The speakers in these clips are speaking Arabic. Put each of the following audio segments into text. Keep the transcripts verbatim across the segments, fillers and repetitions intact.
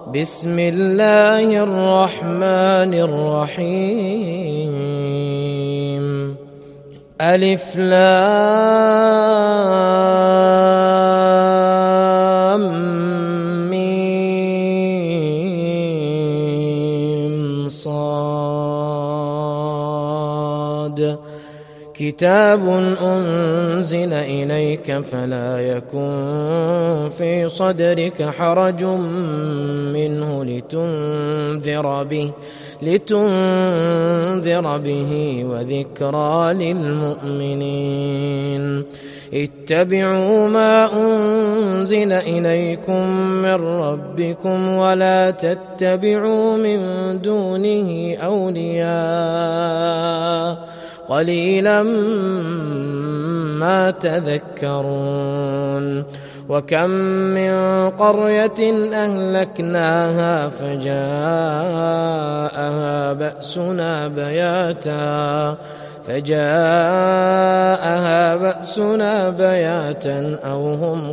بسم الله الرحمن الرحيم ألف لام ميم صاد كتاب أنزل إليك فلا يكن في صدرك حرج منه لتنذر به لتنذر به وذكرى للمؤمنين اتبعوا ما أنزل إليكم من ربكم ولا تتبعوا من دونه أولياء قليلا ما تذكرون وكم من قرية أهلكناها فجاءها بأسنا بياتا فجاءها بأسنا بياتا أو هم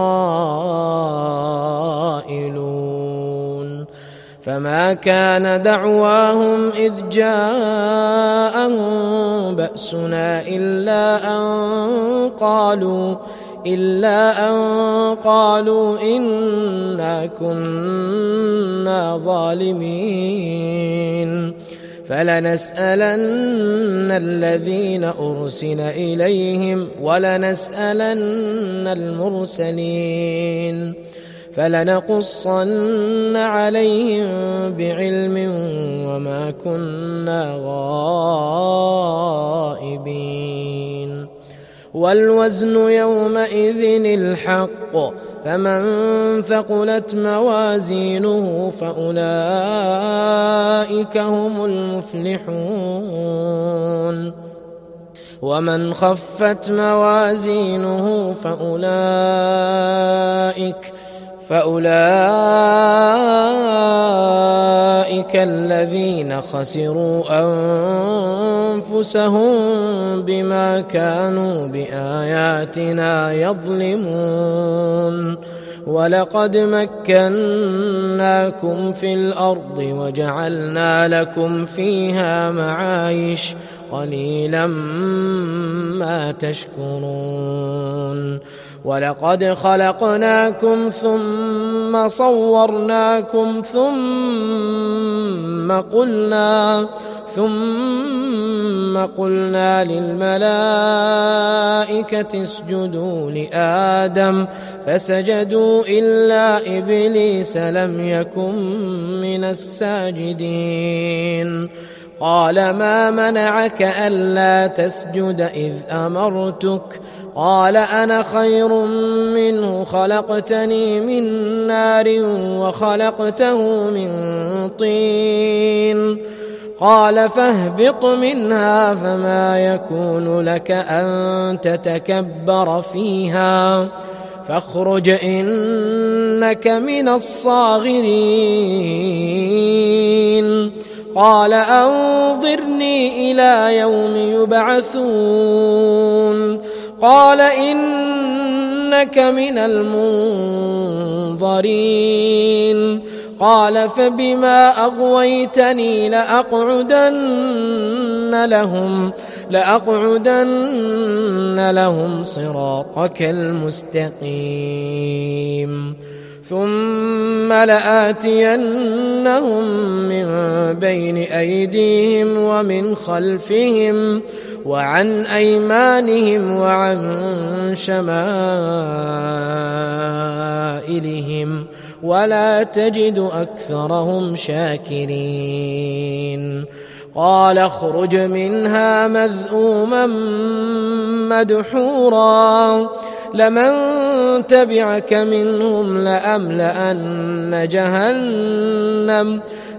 قائلون فما كان دعواهم إذ جاءهم بأسنا إلا أن قالوا إلا أن قالوا إنا كنا ظالمين فلنسألن الذين أرسل إليهم ولنسألن المرسلين فلنقصن عليهم بعلم وما كنا غائبين والوزن يومئذ الحق فمن ثقلت موازينه فأولئك هم المفلحون ومن خفت موازينه فأولئك فأولئك الذين خسروا أنفسهم بما كانوا بآياتنا يظلمون ولقد مكناكم في الأرض وجعلنا لكم فيها معايش قليلا ما تشكرون ولقد خلقناكم ثم صورناكم ثم قلنا ثم قلنا للملائكة اسجدوا لآدم فسجدوا إلا إبليس لم يكن من الساجدين قال ما منعك ألا تسجد إذ أمرتك قال أنا خير منه خلقتني من نار وخلقته من طين قال فاهبط منها فما يكون لك أن تتكبر فيها فاخرج إنك من الصاغرين قال أنظرني إلى يوم يبعثون قال إنك من المنظرين قال فبما أغويتني لأقعدن لهم لأقعدن لهم صراطك المستقيم ثم لآتينهم من بين أيديهم ومن خلفهم وعن أيمانهم وعن شمائلهم ولا تجد أكثرهم شاكرين قال اخرج منها مذءوما مدحورا لمن تبعك منهم لأملأن جهنم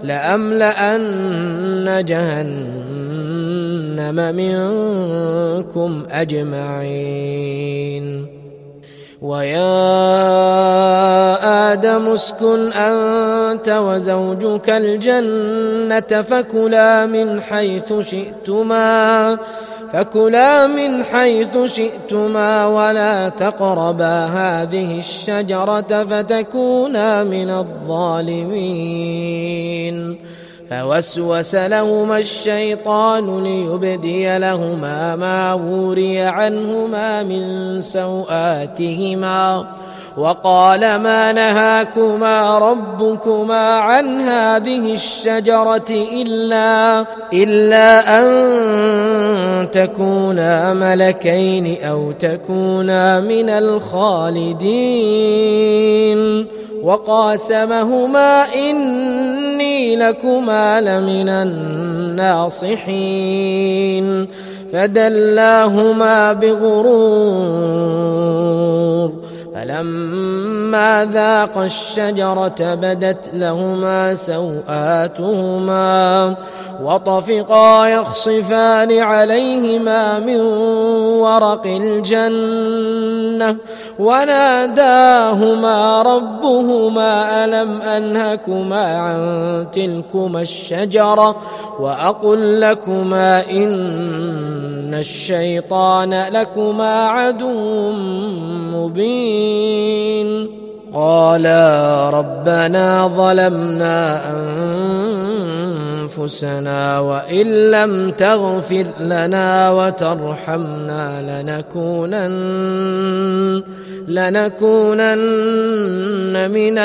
لأملأن جهنم منكم أجمعين ويا آدم اسكن أنت وزوجك الجنة فكلا من حيث شئتما فكلا من حيث شئتما ولا تقربا هذه الشجرة فتكونا من الظالمين. فوسوس لهما الشيطان ليبدي لهما ما وري عنهما من سوآتهما وقال ما نهاكما ربكما عن هذه الشجرة إلا, إلا أن تكونا ملكين أو تكونا من الخالدين. وقاسمهما إني لكما لمن الناصحين فدلاهما بغرور فلما ذاقا الشجرة بدت لهما سوآتهما وطفقا يخصفان عليهما من ورق الجنة وناداهما ربهما ألم أنهكما عن تلكما الشجرة وأقل لكما إن الشيطان لكما عدو مبين. قالا ربنا ظلمنا أنفسنا وإن لم تغفر لنا وترحمنا لنكونن, لنكونن من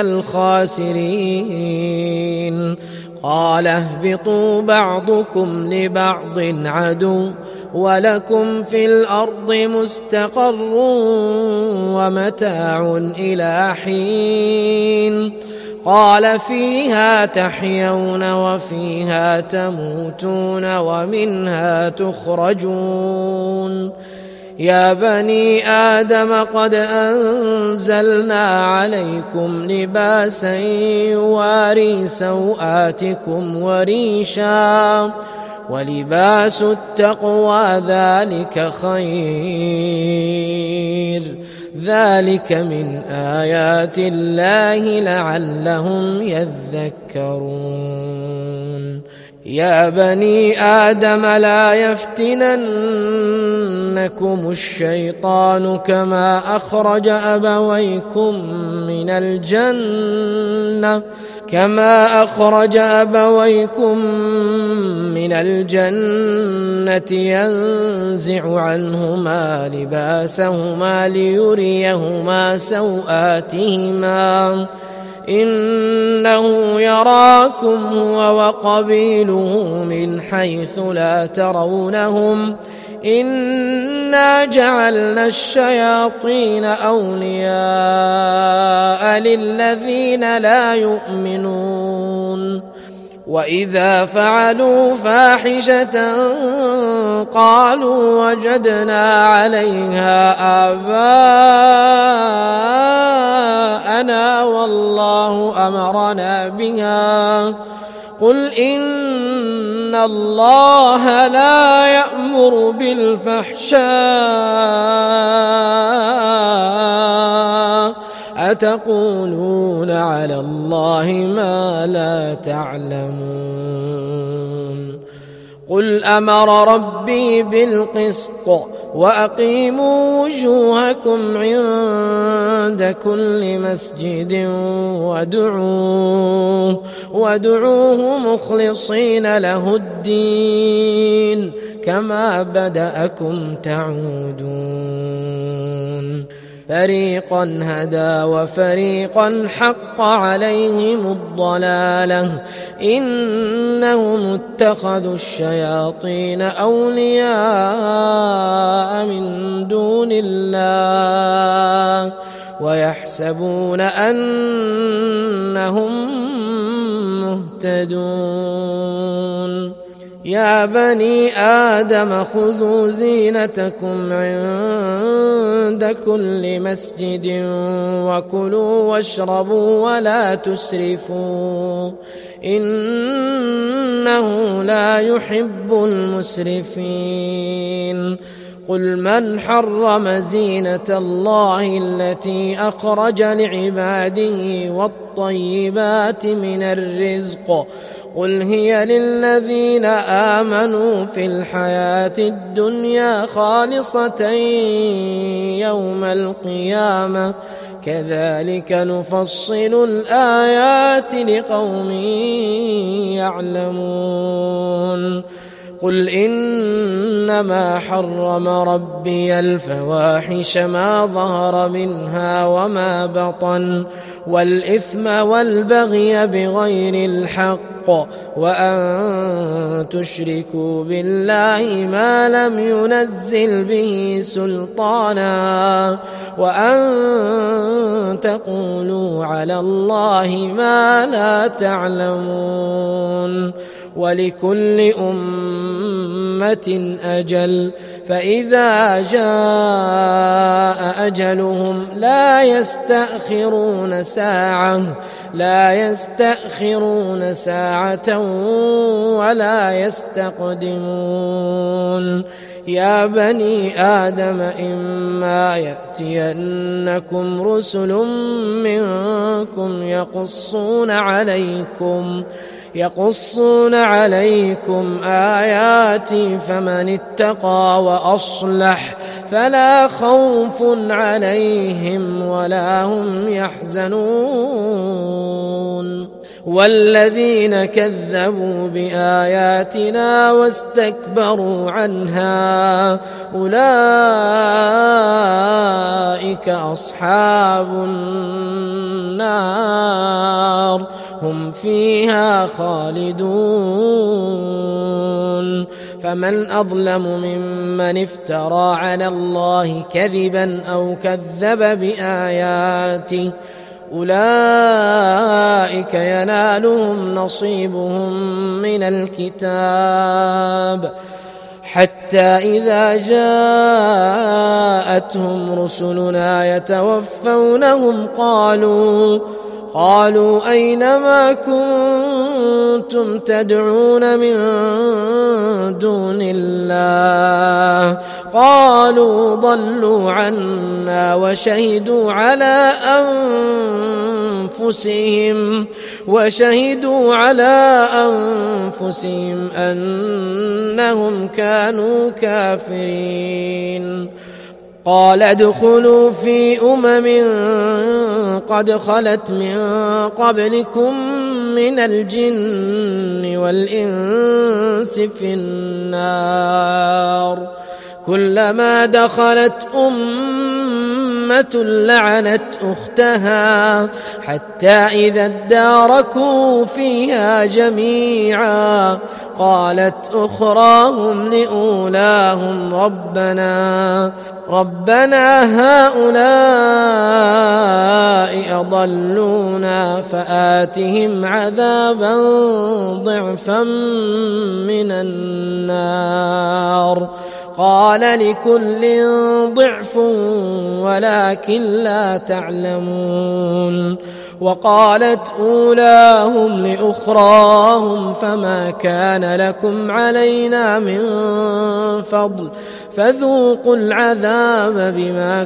الخاسرين. قال اهبطوا بعضكم لبعض عدو ولكم في الأرض مستقر ومتاع إلى حين. قال فيها تحيون وفيها تموتون ومنها تخرجون. يا بني آدم قد أنزلنا عليكم لباسا يواري سوآتكم وريشا ولباس التقوى ذلك خير ذلك من آيات الله لعلهم يذكرون. يا بني آدم لا يفتننكم الشيطان كما أخرج أبويكم من الجنة كما أخرج أبويكم من الجنة ينزع عنهما لباسهما ليريهما سوآتهما إنه يراكم هو وقبيله من حيث لا ترونهم إنا جعلنا الشياطين أولياء للذين لا يؤمنون. وإذا فعلوا فاحشة قالوا وجدنا عليها آباءنا والله أمرنا بها قل إن الله لا يأمر بالفحشاء أتقولون على الله ما لا تعلمون. قل أمر ربي بالقسط وأقيموا وجوهكم عند كل مسجد وادعوه, وادعوه مخلصين له الدين كما بدأكم تعودون. فريقا هدى وفريقا حق عليهم الضلالة إنهم اتخذوا الشياطين أولياء من دون الله ويحسبون أنهم مهتدون. يا بني آدم خذوا زينتكم عند كل مسجد وكلوا واشربوا ولا تسرفوا إنه لا يحب المسرفين. قل من حرم زينة الله التي أخرج لعباده والطيبات من الرزق قل هي للذين آمنوا في الحياة الدنيا خالصة يوم القيامة كذلك نفصل الآيات لقوم يعلمون قل إنما حرم ربي الفواحش ما ظهر منها وما بطن والإثم والبغي بغير الحق وأن تشركوا بالله ما لم ينزل به سلطانا وأن تقولوا على الله ما لا تعلمون ولكل أمة أجل فإذا جاء أجلهم لا يستأخرون ساعة لا يستأخرون ساعة ولا يستقدمون يا بني آدم إما يأتينكم رسل منكم يقصون عليكم يقصون عليكم آياتي فمن اتقى وأصلح فلا خوف عليهم ولا هم يحزنون والذين كذبوا بآياتنا واستكبروا عنها أولئك أصحاب النار هم فيها خالدون فمن أظلم ممن افترى على الله كذبا أو كذب بآياته أولئك ينالهم نصيبهم من الكتاب حتى إذا جاءتهم رسلنا يتوفونهم قالوا قالوا أين ما كنتم تدعون من دون الله قالوا ضلوا عنا وشهدوا على أنفسهم وشهدوا على أنفسهم أنهم كانوا كافرين قال ادخلوا في أمم قد خلت من قبلكم من الجن والإنس في النار كلما دخلت أمة لعنت أختها حتى إذا اداركوا فيها جميعا قالت أخراهم لأولاهم ربنا ربنا هؤلاء أضلونا فآتهم عذابا ضعفا من النار قال لكل ضعف ولكن لا تعلمون وقالت أولاهم لأخراهم فما كان لكم علينا من فضل فذوقوا العذاب بما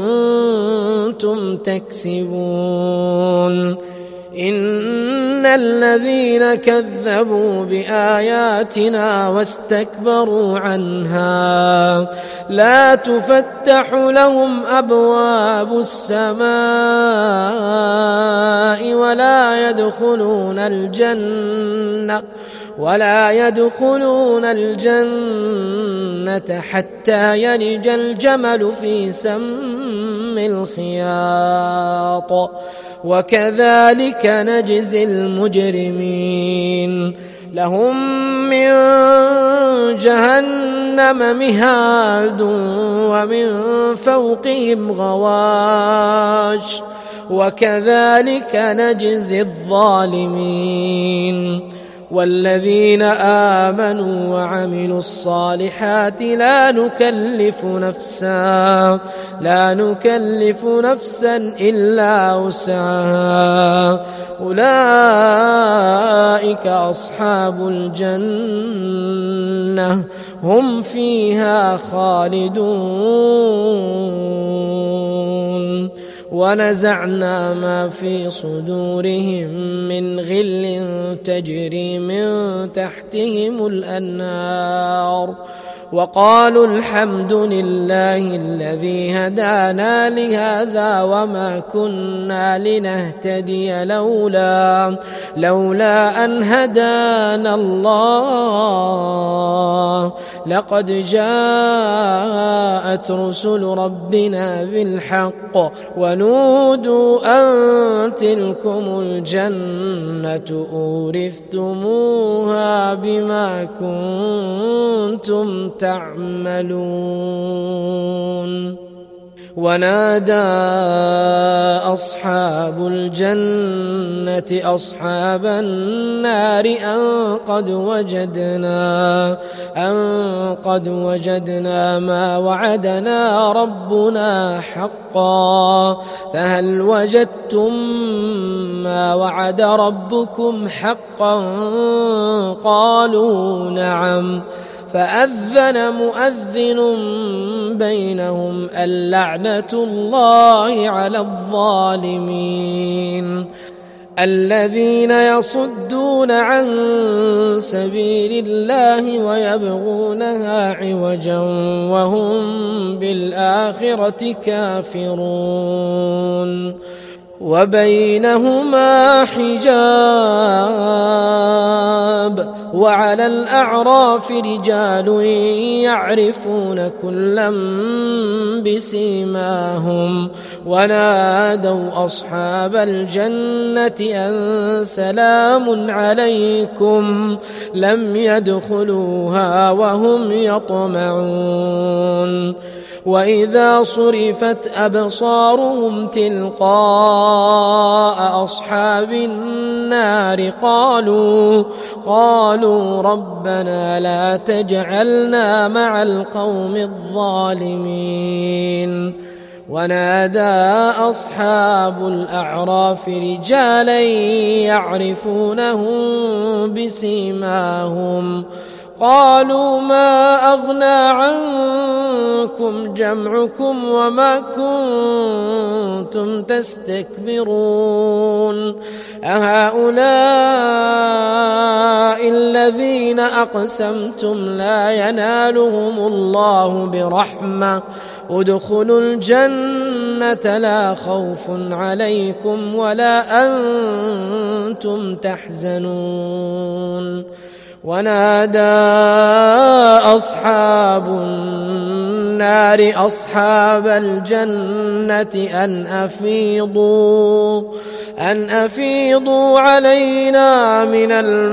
كنتم تكسبون إن الذين كذبوا بآياتنا واستكبروا عنها لا تفتح لهم أبواب السماء ولا يدخلون الجنة ولا يدخلون الجنة حتى يلج الجمل في سم الخياط وكذلك نجزي المجرمين لهم من جهنم مهاد ومن فوقهم غواش وكذلك نجزي الظالمين والذين آمنوا وعملوا الصالحات لا نكلف نفسا لا نكلف نفسا إلا وسعها أولئك أصحاب الجنة هم فيها خالدون ونزعنا ما في صدورهم من غل تجري من تحتهم الأنهار وقالوا الحمد لله الذي هدانا لهذا وما كنا لنهتدي لولا لولا أن هدانا الله لقد جاءت رسل ربنا بالحق ونودوا أن تلكم الجنة أورثتموها بما كنتم تعملون. ونادى أصحاب الجنة أصحاب النار أن قد وجدنا أن قد وجدنا ما وعدنا ربنا حقا فهل وجدتم ما وعد ربكم حقا قالوا نعم فأذن مؤذن بينهم اللعنة الله على الظالمين الذين يصدون عن سبيل الله ويبغونها عوجا وهم بالآخرة كافرون وبينهما حجاب وعلى الأعراف رجال يعرفون كلا بسيماهم ونادوا أصحاب الجنة أن سلام عليكم لم يدخلوها وهم يطمعون وإذا صرفت أبصارهم تلقاء أصحاب النار قالوا قالوا ربنا لا تجعلنا مع القوم الظالمين ونادى أصحاب الأعراف رجالا يعرفونهم بسيماهم قالوا ما أغنى عنكم جمعكم وما كنتم تستكبرون أهؤلاء الذين أقسمتم لا ينالهم الله برحمة ادخلوا الجنة لا خوف عليكم ولا أنتم تحزنون ونادى أصحاب النار أصحاب الجنة أن أفيضوا أن أفيضوا علينا من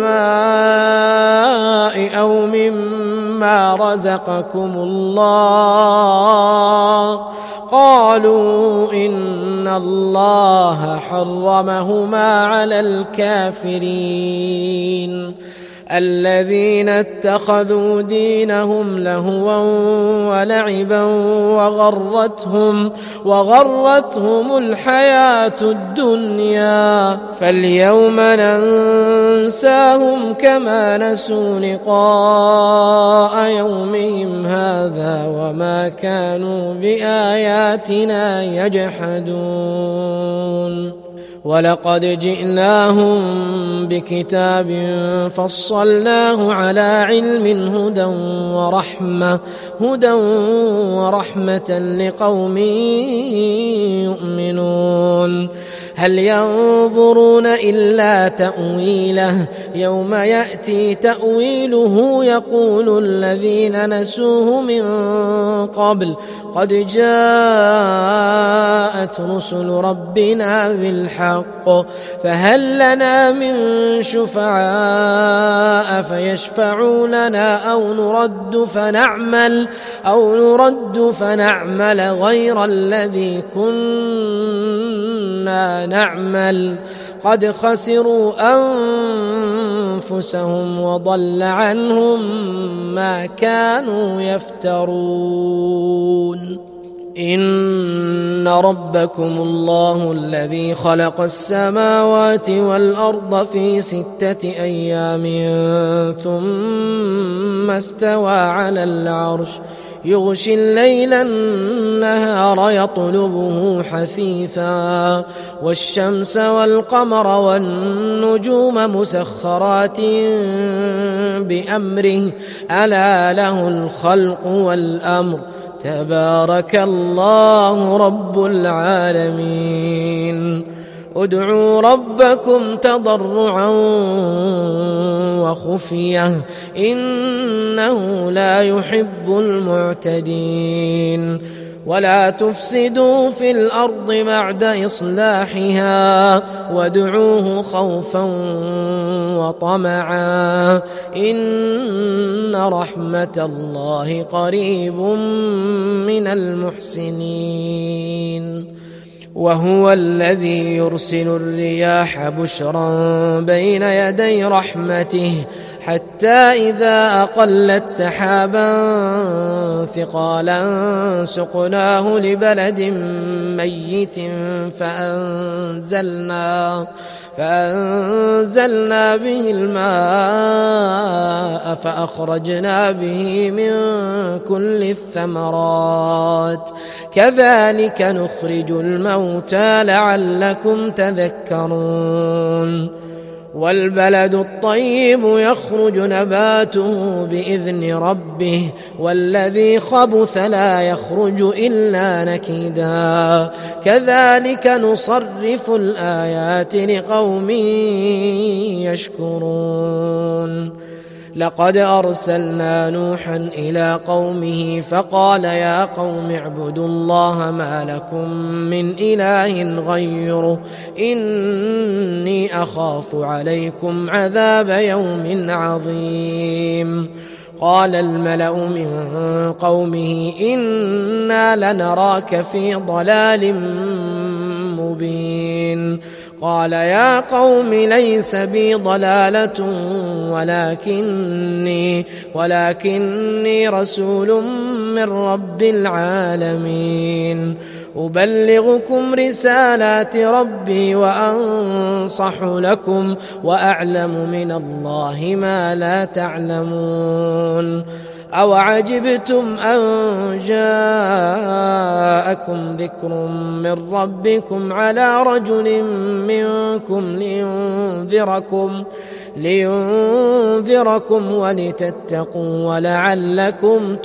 الماء أو مما رزقكم الله قالوا إن الله حرمهما على الكافرين الذين اتخذوا دينهم لهوا ولعبا وغرتهم وغرتهم الحياة الدنيا فاليوم ننساهم كما نسوا لقاء يومهم هذا وما كانوا بآياتنا يجحدون ولقد جئناهم بكتاب فصلناه على علم هدى ورحمة هدى ورحمة لقوم يؤمنون هل ينظرون إلا تأويله يوم يأتي تأويله يقول الذين نسوه من قبل قد جاءت رسل ربنا بالحق فهل لنا من شفعاء فيشفعوا لنا أو نرد فنعمل أو نرد فنعمل غير الذي كنا نعمل قد خسروا أنفسهم وضل عنهم ما كانوا يفترون إن ربكم الله الذي خلق السماوات والأرض في ستة أيام ثم استوى على العرش يغشي الليل النهار يطلبه حثيثا والشمس والقمر والنجوم مسخرات بأمره ألا له الخلق والأمر تبارك الله رب العالمين ادعوا ربكم تضرعا وخفية إنه لا يحب المعتدين ولا تفسدوا في الأرض بعد إصلاحها وادعوه خوفا وطمعا إن رحمة الله قريب من المحسنين وهو الذي يرسل الرياح بشرا بين يدي رحمته حتى إذا أقلت سحابا ثقالا سقناه لبلد ميت فأنزلنا فأنزلنا به الماء فأخرجنا به من كل الثمرات كذلك نخرج الموتى لعلكم تذكرون والبلد الطيب يخرج نباته بإذن ربه والذي خبث لا يخرج إلا نكدا كذلك نصرف الآيات لقوم يشكرون لقد أرسلنا نوحا إلى قومه فقال يا قوم اعبدوا الله ما لكم من إله غيره إني أخاف عليكم عذاب يوم عظيم قال الملأ من قومه إنا لنراك في ضلال مبين قال يا قوم ليس بي ضلالة ولكني ولكني رسول من رب العالمين أبلغكم رسالات ربي وأنصح لكم وأعلم من الله ما لا تعلمون أوعجبتم أن جاءكم ذكر من ربكم على رجل منكم لينذركم لينذركم ولتتقوا ولعلكم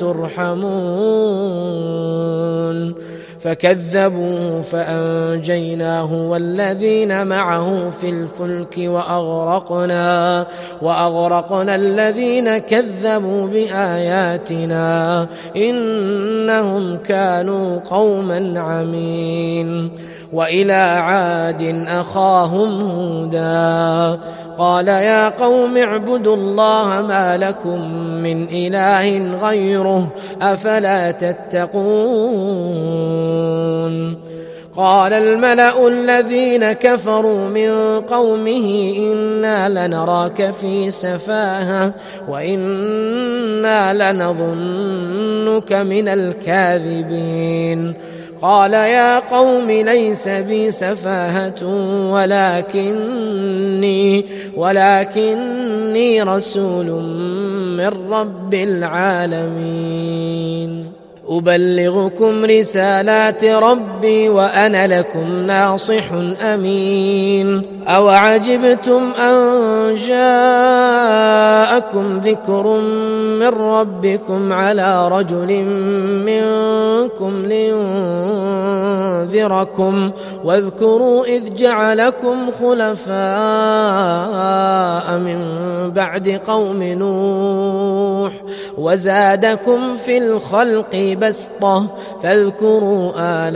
ترحمون فكذبوه فأنجيناه والذين معه في الفلك وأغرقنا وأغرقنا الذين كذبوا بآياتنا إنهم كانوا قوما عمين وإلى عاد أخاهم هودا قال يا قوم اعبدوا الله ما لكم من إله غيره أفلا تتقون قال الملأ الذين كفروا من قومه إنا لنراك في سفاهة وإنا لنظنك من الكاذبين قال يا قوم ليس بي سفاهة ولكني ولكني رسول من رب العالمين أبلغكم رسالات ربي وأنا لكم ناصح أمين أوعجبتم أن جاءكم ذكر من ربكم على رجل منكم لينذركم واذكروا إذ جعلكم خلفاء من بعد قوم نوح وزادكم في الخلق بسطة فاذكروا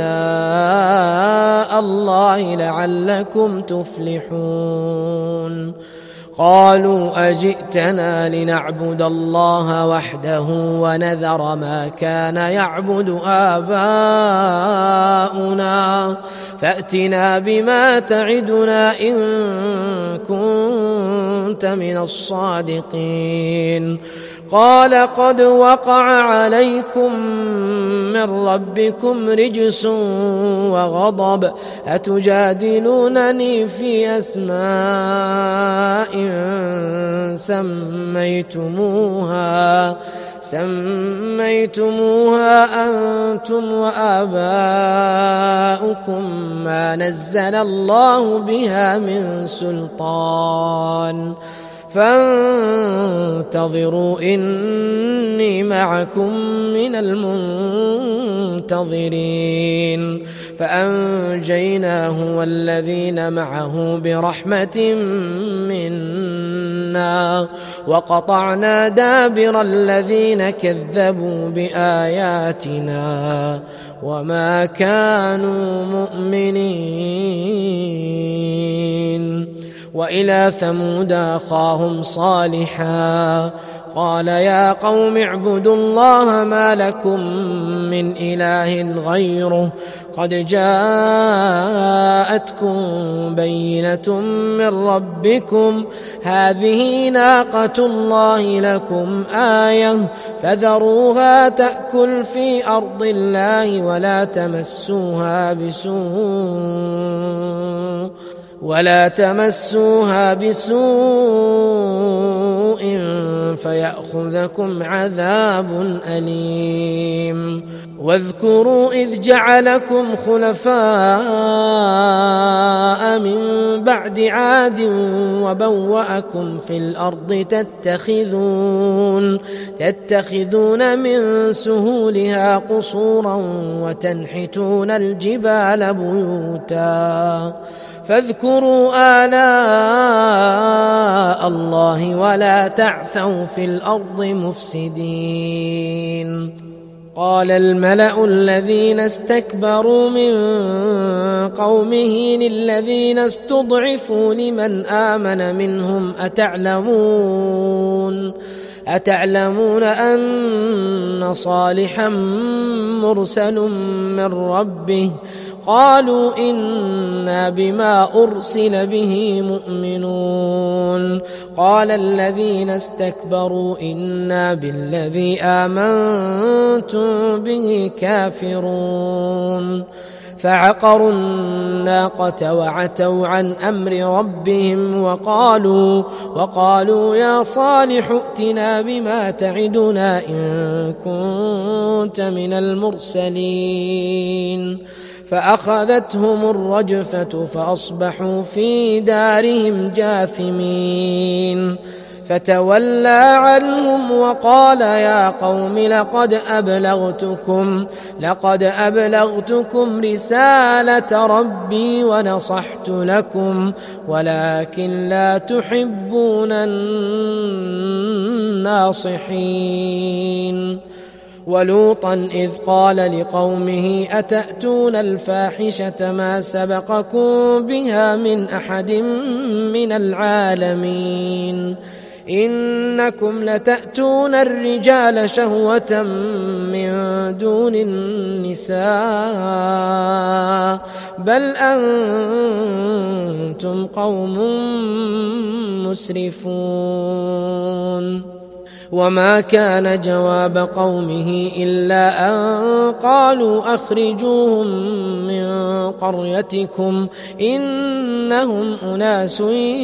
آلاء الله لعلكم تفلحون قالوا أجئتنا لنعبد الله وحده ونذر ما كان يعبد آباؤنا فأتنا بما تعدنا إن كنت من الصادقين قال قد وقع عليكم من ربكم رجس وغضب أتجادلونني في أسماء سميتموها سميتموها أنتم وآباؤكم ما نزل الله بها من سلطان فانتظروا إني معكم من المنتظرين فأنجيناه والذين معه برحمة منا وقطعنا دابر الذين كذبوا بآياتنا وما كانوا مؤمنين. وإلى ثمود أخاهم صالحا قال يا قوم اعبدوا الله ما لكم من إله غيره قد جاءتكم بينة من ربكم هذه ناقة الله لكم آية فذروها تأكل في أرض الله ولا تمسوها بسوء ولا تمسوها بسوء فيأخذكم عذاب أليم. واذكروا إذ جعلكم خلفاء من بعد عاد وبوأكم في الأرض تتخذون تتخذون من سهولها قصورا وتنحتون الجبال بيوتا فاذكروا آلاء الله ولا تعثوا في الأرض مفسدين. قال الملأ الذين استكبروا من قومه للذين استضعفوا لمن آمن منهم أتعلمون أتعلمون أن صالحا مرسل من ربه قالوا إنا بما أرسل به مؤمنون. قال الذين استكبروا إنا بالذي آمنتم به كافرون فعقروا الناقة وعتوا عن أمر ربهم وقالوا وقالوا يا صالح ائتنا بما تعدنا إن كنت من المرسلين فأخذتهم الرجفة فأصبحوا في دارهم جاثمين فتولى عنهم وقال يا قوم لقد أبلغتكم لقد أبلغتكم رسالة ربي ونصحت لكم ولكن لا تحبون الناصحين. ولوطا إذ قال لقومه أتأتون الفاحشة ما سبقكم بها من أحد من العالمين إنكم لتأتون الرجال شهوة من دون النساء بل أنتم قوم مسرفون. وما كان جواب قومه إلا أن قالوا أخرجوهم من قريتكم إنهم أناس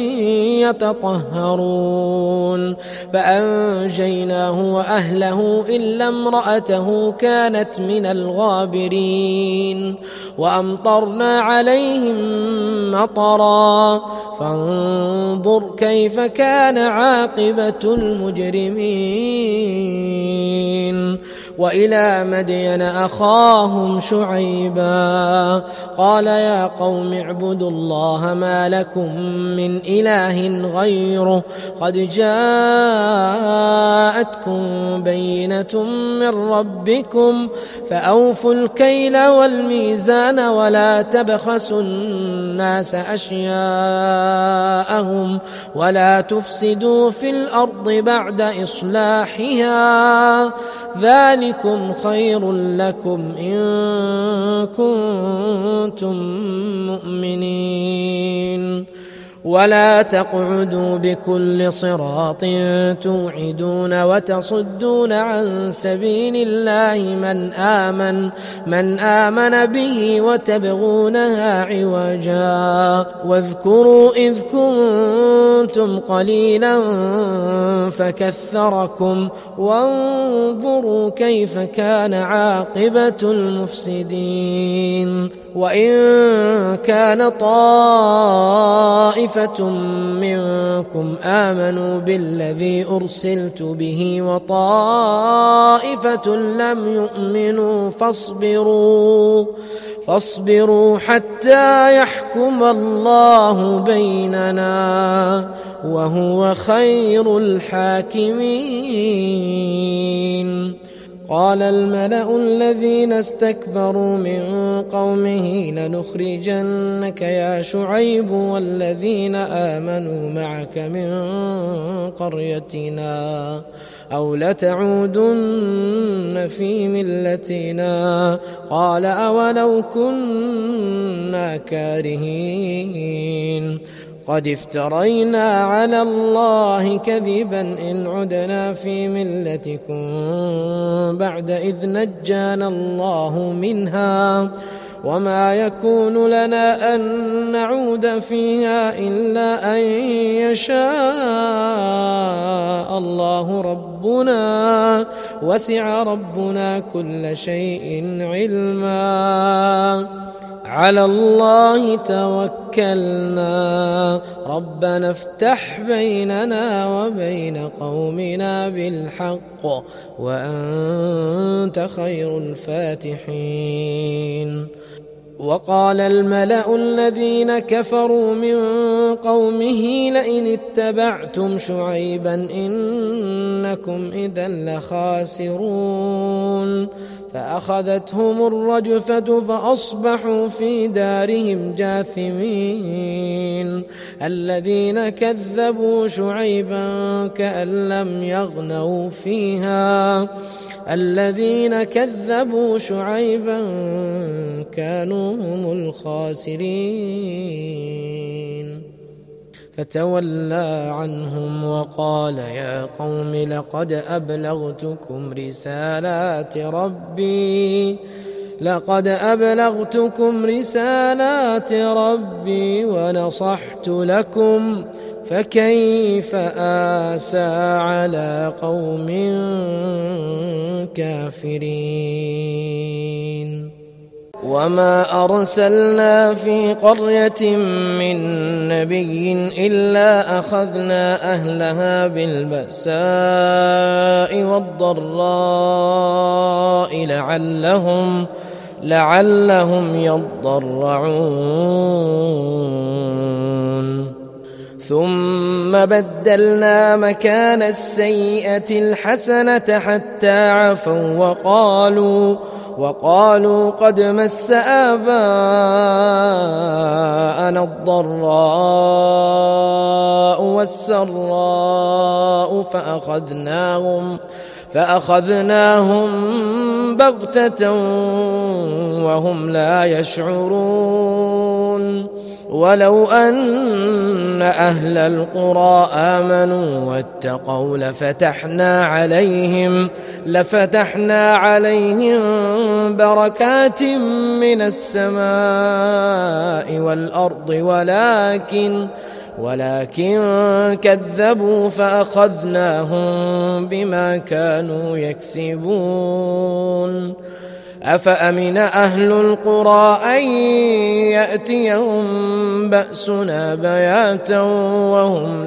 يتطهرون فأنجيناه وأهله إلا امرأته كانت من الغابرين وأمطرنا عليهم مطرا فانظر كيف كان عاقبة المجرمين. وإلى مدين أخاهم شعيبا قال يا قوم اعبدوا الله ما لكم من إله غيره قد جاءتكم بينة من ربكم فأوفوا الكيل والميزان ولا تبخسوا الناس أشياءهم ولا تفسدوا في الأرض بعد إصلاحها ذلكم خير لكم إن كنتم مؤمنين. ولا تقعدوا بكل صراط توعدون وتصدون عن سبيل الله من آمن من آمن به وتبغونها عوجا واذكروا إذ كنتم قليلا فكثركم وانظروا كيف كان عاقبة المفسدين. وإن كان طائفة منكم آمنوا بالذي أرسلت به وطائفة لم يؤمنوا فاصبروا فاصبروا حتى يحكم الله بيننا وهو خير الحاكمين. قال الملأ الذين استكبروا من قومه لنخرجنك يا شعيب والذين آمنوا معك من قريتنا أو لتعودن في ملتنا. قال أولو كنا كارهين قد افترينا على الله كذبا إن عدنا في ملتكم بعد إذ نجانا الله منها وما يكون لنا أن نعود فيها إلا أن يشاء الله ربنا وسع ربنا كل شيء علما على الله توكلنا ربنا افتح بيننا وبين قومنا بالحق وأنت خير الفاتحين. وقال الملأ الذين كفروا من قومه لئن اتبعتم شعيبا إنكم إذا لخاسرون فأخذتهم الرجفة فأصبحوا في دارهم جاثمين. الذين كذبوا شعيبا كأن لم يغنوا فيها الذين كذبوا شعيبا كانوا هم الخاسرين. فتولى عنهم وقال يا قوم لقد أبلغتكم رسالات ربي لقد أبلغتكم رسالات ربي ونصحت لكم فكيف آسى على قوم كافرين. وما أرسلنا في قرية من نبي إلا أخذنا أهلها بالبأساء والضراء لعلهم لعلهم يضرعون ثم بدلنا مكان السيئة الحسنة حتى عفوا وقالوا وقالوا قد مس آباءنا الضراء والسراء فأخذناهم فأخذناهم بغتة وهم لا يشعرون. ولو أن أهل القرى آمنوا واتقوا لفتحنا عليهم لفتحنا عليهم بركات من السماء والأرض ولكن ولكن كذبوا فأخذناهم بما كانوا يكسبون. أفأمن أهل القرى أن يأتيهم بأسنا بياتا وهم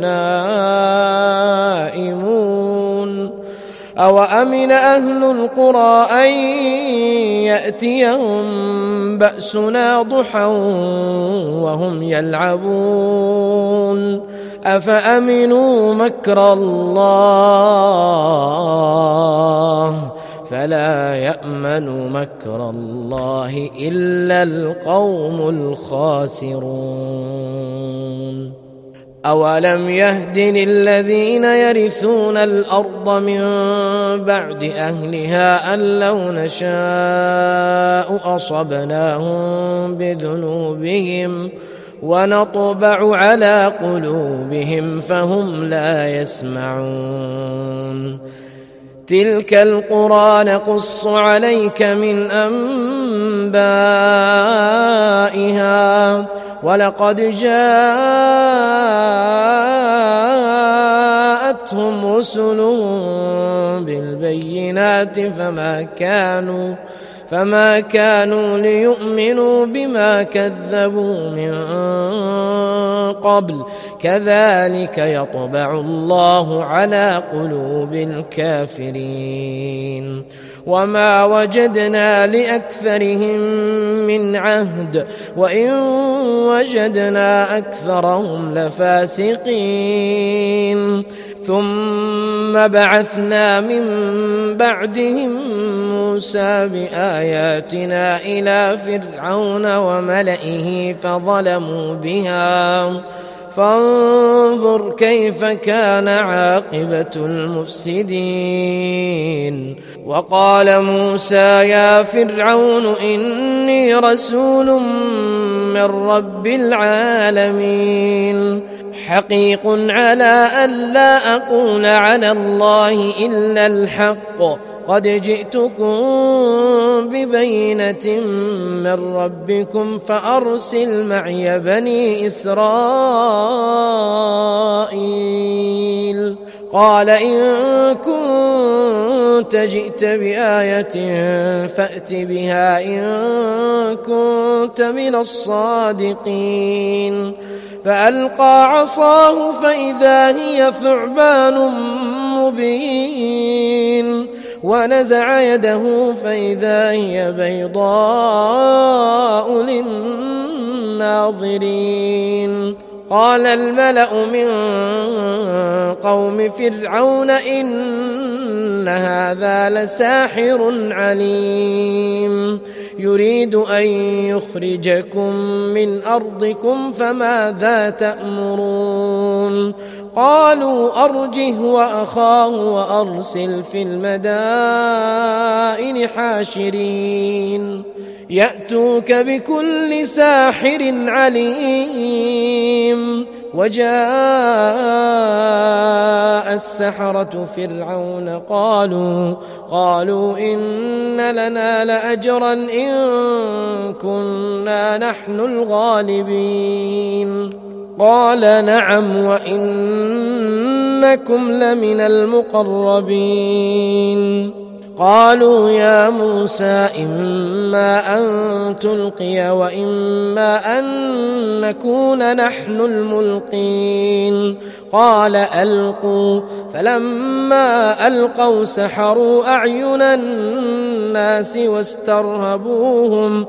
نائمون أو أمن أهل القرى أن يأتيهم بأسنا ضحى وهم يلعبون أفأمنوا مكر الله فلا يأمن مكر الله إلا القوم الخاسرون. أولم يهد للذين يرثون الأرض من بعد أهلها أن لو نشاء أصبناهم بذنوبهم ونطبع على قلوبهم فهم لا يسمعون تلك القرى نقص عليك من أنبائها ولقد جاءتهم رسل بالبينات فما كانوا فما كانوا ليؤمنوا بما كذبوا من قبل كذلك يطبع الله على قلوب الكافرين وما وجدنا لأكثرهم من عهد وإن وجدنا أكثرهم لفاسقين ثم بعثنا من بعدهم موسى بآياتنا إلى فرعون وملئه فظلموا بها فانظر كيف كان عاقبة المفسدين وقال موسى يا فرعون إني رسول من رب العالمين حقيق على أن لا أقول على الله إلا الحق قد جئتكم ببينة من ربكم فأرسل معي بني إسرائيل قال إن كنت جئت بآية فأت بها إن كنت من الصادقين فألقى عصاه فإذا هي ثعبان مبين ونزع يده فإذا هي بيضاء للناظرين قال الملأ من قوم فرعون إن هذا لساحر عليم يريد أن يخرجكم من أرضكم فماذا تأمرون قالوا أرجه وأخاه وأرسل في المدائن حاشرين يأتوك بكل ساحر عليم وجاء السحرة فرعون قالوا قالوا إن لنا لأجرا إن كنا نحن الغالبين قال نعم وإنكم لمن المقربين قالوا يا موسى إما أن تلقي وإما أن نكون نحن الملقين قال ألقوا فلما ألقوا سحروا أعين الناس واسترهبوهم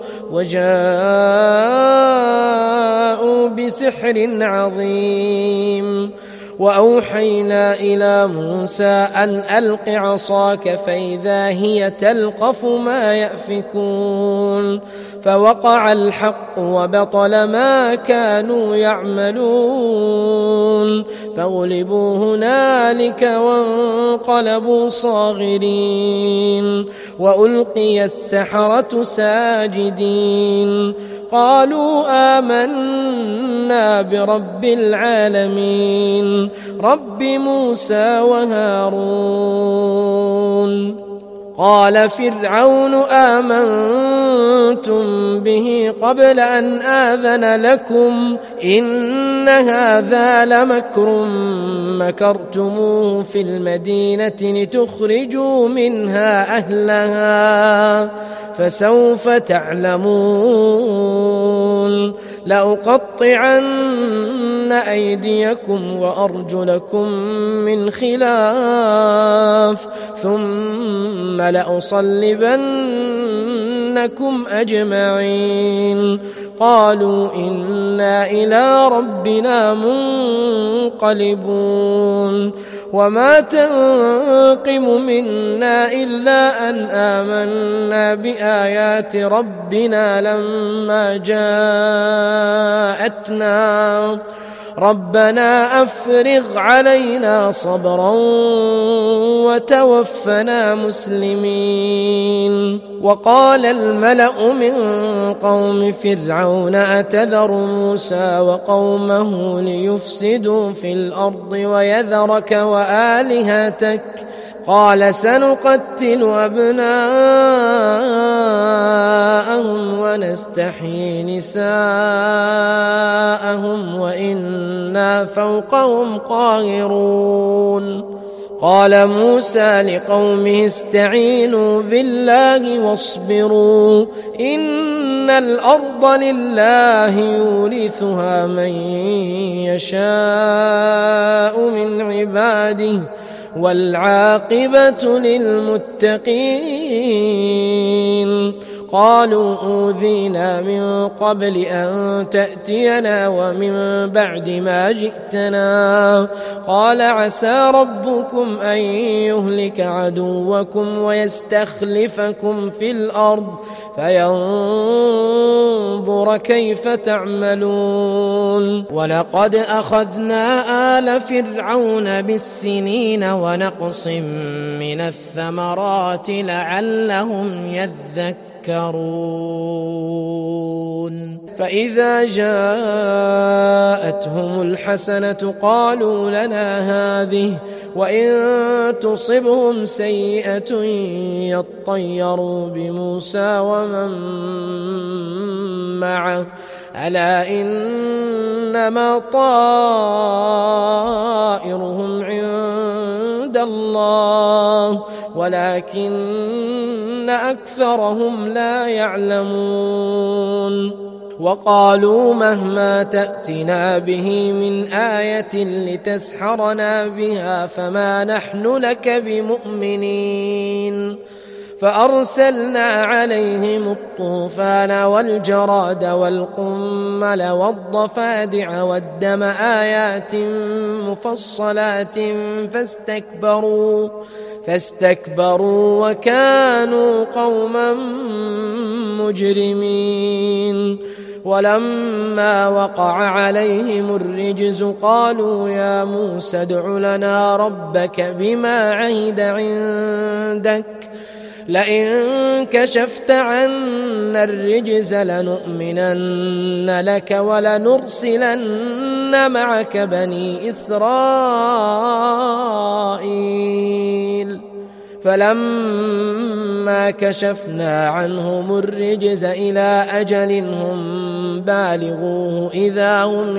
وجاءوا بسحر عظيم وأوحينا إلى موسى أن ألق عصاك فإذا هي تلقف ما يأفكون فوقع الحق وبطل ما كانوا يعملون فغلبوا هنالك وانقلبوا صاغرين وألقي السحرة ساجدين قالوا آمنا برب العالمين رب موسى وهارون قال فرعون آمنتم به قبل أن آذن لكم إن هذا لمكر مكرتموه في المدينة لتخرجوا منها أهلها فسوف تعلمون لأقطعن أيديكم وأرجلكم من خلاف ثم لأصلبنكم أجمعين قالوا إنا إلى ربنا منقلبون وما تنقم منا إلا أن آمنا بآيات ربنا لما جاءتنا ربنا أفرغ علينا صبرا وتوفنا مسلمين. وقال الملأ من قوم فرعون أتذر موسى وقومه ليفسدوا في الأرض ويذرك وآلهتك قال سنقتل أبناءهم ونستحيي نساءهم وإنا فوقهم قاهرون. قال موسى لقومه استعينوا بالله واصبروا إن الأرض لله يورثها من يشاء من عباده والعاقبة للمتقين. قالوا أوذينا من قبل أن تأتينا ومن بعد ما جئتنا قال عسى ربكم أن يهلك عدوكم ويستخلفكم في الأرض فينظر كيف تعملون. ولقد أخذنا آل فرعون بالسنين ونقص من الثمرات لعلهم يذكرون. فإذا جاءتهم الحسنة قالوا لنا هذه وإن تصبهم سيئة يطيروا بموسى ومن معه ألا إنما طائرهم عند الله ولكن أكثرهم لا يعلمون. وقالوا مهما تأتنا به من آية لتسحرنا بها فما نحن لك بمؤمنين. فأرسلنا عليهم الطوفان والجراد والقمل والضفادع والدم آيات مفصلات فاستكبروا فاستكبروا وكانوا قوما مجرمين. ولما وقع عليهم الرجز قالوا يا موسى ادع لنا ربك بما عهد عندك لئن كشفت عنا الرجز لنؤمنن لك ولنرسلن معك بني إسرائيل. فلما كشفنا عنهم الرجز إلى أجل هم بالغوه إذا هم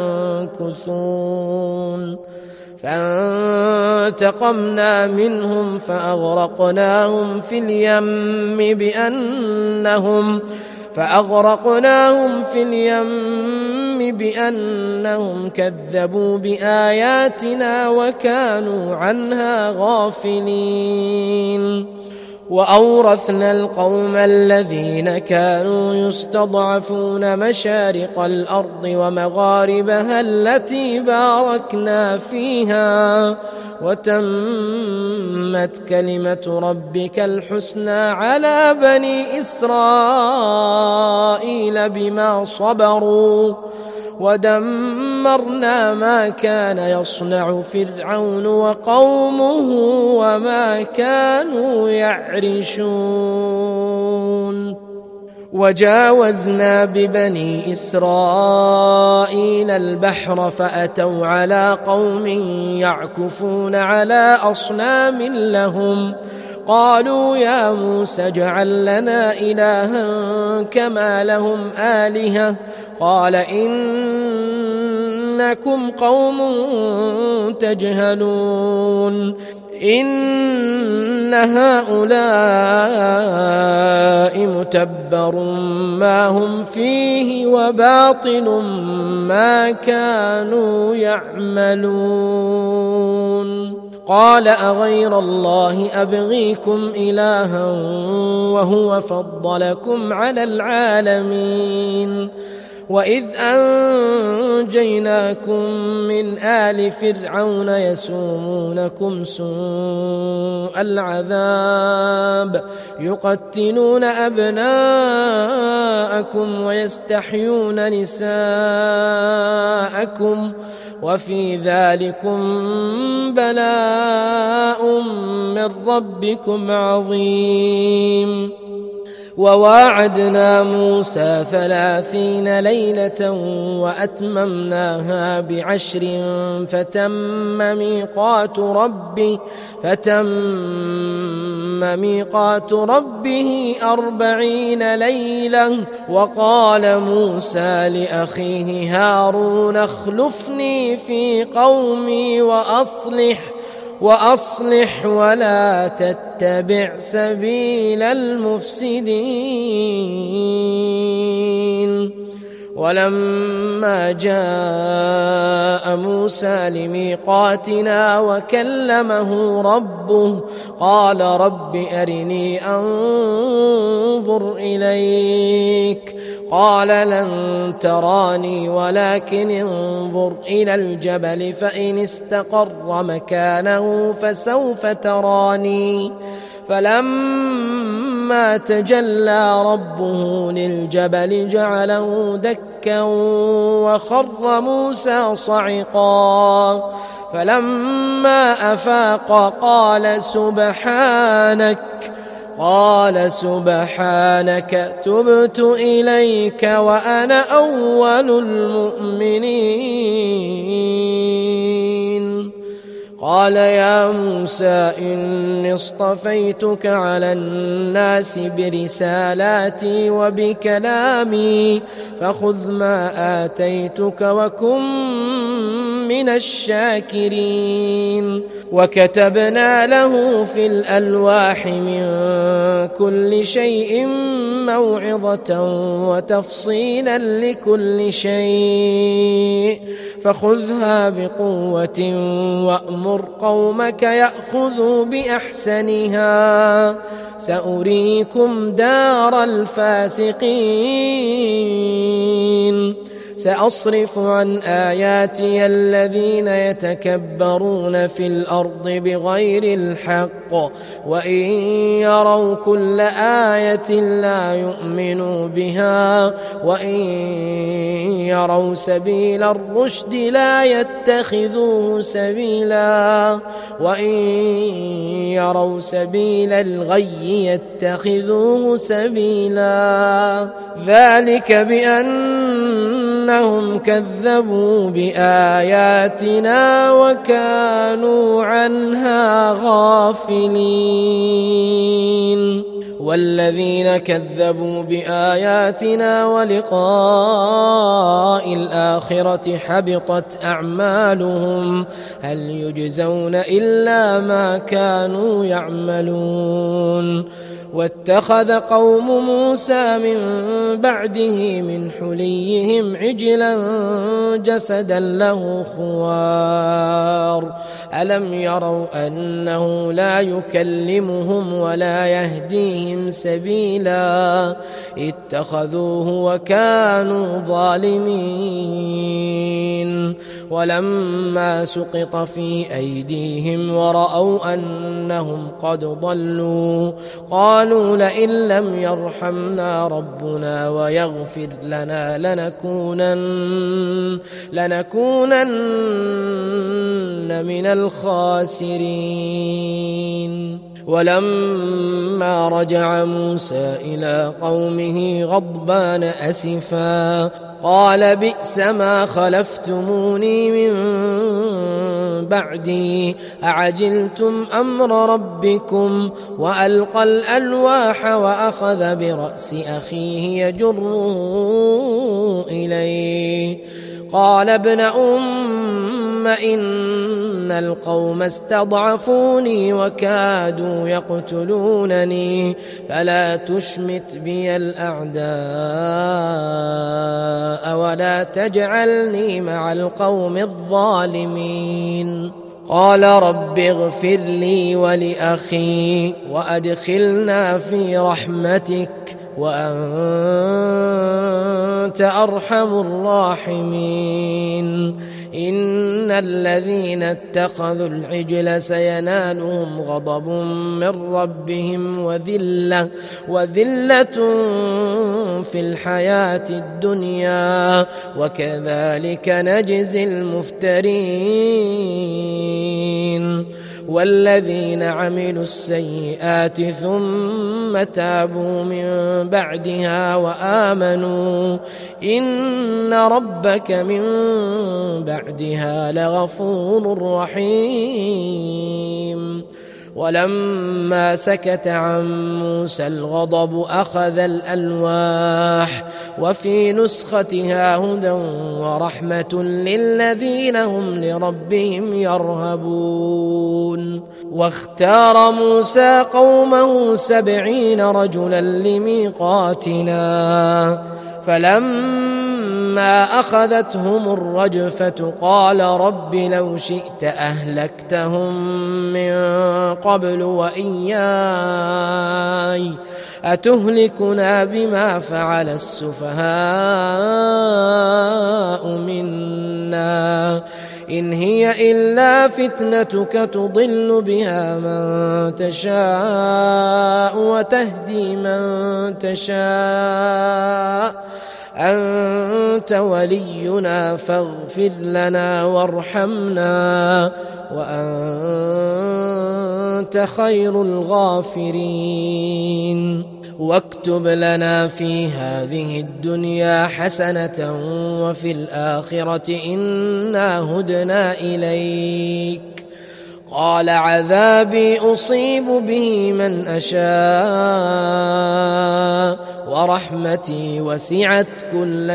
ينكثون. فانتقمنا منهم فأغرقناهم في اليم بأنهم فأغرقناهم في اليم بأنهم كذبوا بآياتنا وكانوا عنها غافلين. وأورثنا القوم الذين كانوا يستضعفون مشارق الأرض ومغاربها التي باركنا فيها وتمت كلمة ربك الحسنى على بني إسرائيل بما صبروا ودمرنا ما كان يصنع فرعون وقومه وما كانوا يعرشون. وجاوزنا ببني إسرائيل البحر فأتوا على قوم يعكفون على أصنام لهم قالوا يا موسى اجعل لنا إلها كما لهم آلهة قال إنكم قوم تجهلون. إن هؤلاء متبر ما هم فيه وباطل ما كانوا يعملون. قال أغير الله أبغيكم إلها وهو فضلكم على العالمين وإذ أنجيناكم من آل فرعون يسومونكم سوء العذاب يقتلون أبناءكم ويستحيون نساءكم وفي ذلكم بلاء من ربكم عظيم. وواعدنا موسى ثلاثين ليلة وأتممناها بعشر فتم ميقات ربي فتم ميقات ربه أربعين ليلة. وقال موسى لأخيه هارون اخلفني في قومي وأصلح وأصلح ولا تتبع سبيل المفسدين. ولما جاء موسى لميقاتنا وكلمه ربه قال رب أرني أنظر إليك قال لن تراني ولكن انظر إلى الجبل فإن استقر مكانه فسوف تراني. فلما تجلى ربه للجبل جعله دكا وخر موسى صعقا. فلما أفاق قال سبحانك قال سبحانك تبت إليك وأنا أول المؤمنين. قال يا موسى إني اصطفيتك على الناس برسالاتي وبكلامي فخذ ما آتيتك وكن من الشاكرين. وكتبنا له في الألواح من كل شيء موعظة وتفصيلا لكل شيء فخذها بقوة وأمر قومك يأخذوا بأحسنها سأريكم دار الفاسقين. سأصرف عن آياتي الذين يتكبرون في الأرض بغير الحق وإن يروا كل آية لا يؤمنوا بها وإن يروا سبيل الرشد لا يتخذوه سبيلا وإن يروا سبيل الغي يتخذوه سبيلا. ذلك بأنهم كذبوا بآياتنا وكانوا عنها غافلين. والذين كذبوا بآياتنا ولقاء الآخرة حبطت أعمالهم هل يجزون إلا ما كانوا يعملون. واتخذ قوم موسى من بعده من حليهم عجلا جسدا له خوار ألم يروا أنه لا يكلمهم ولا يهديهم سبيلا اتخذوه وكانوا ظالمين. ولما سقط في أيديهم ورأوا أنهم قد ضلوا قالوا لئن لم يرحمنا ربنا ويغفر لنا لنكونن, لنكونن من الخاسرين. ولما رجع موسى إلى قومه غضبان أسفا قال بئس ما خلفتموني من بعدي أعجلتم أمر ربكم وألقى الألواح وأخذ برأس أخيه يجره إليه قال ابن أم إن القوم استضعفوني وكادوا يقتلونني فلا تشمت بي الأعداء ولا تجعلني مع القوم الظالمين. قال رب اغفر لي ولأخي وأدخلنا في رحمتك وأنت وأنت أرحم الراحمين إن الذين اتخذوا العجل سينالهم غضب من ربهم وذلة وذلة في الحياة الدنيا وكذلك نجزي المفترين والذين عملوا السيئات ثم تابوا من بعدها وآمنوا إن ربك من بعدها لغفور رحيم ولما سكت عن موسى الغضب أخذ الألواح وفي نسختها هدى ورحمة للذين هم لربهم يرهبون واختار موسى قومه سبعين رجلا لميقاتنا فلما أخذتهم الرجفة قال رب لو شئت أهلكتهم من قبل وإياي أتهلكنا بما فعل السفهاء منا إن هي إلا فتنتك تضل بها من تشاء وتهدي من تشاء أنت ولينا فاغفر لنا وارحمنا وأنت خير الغافرين واكتب لنا في هذه الدنيا حسنة وفي الآخرة إنا هدنا إليك قال عذابي أصيب به من أشاء ورحمتي وسعت كل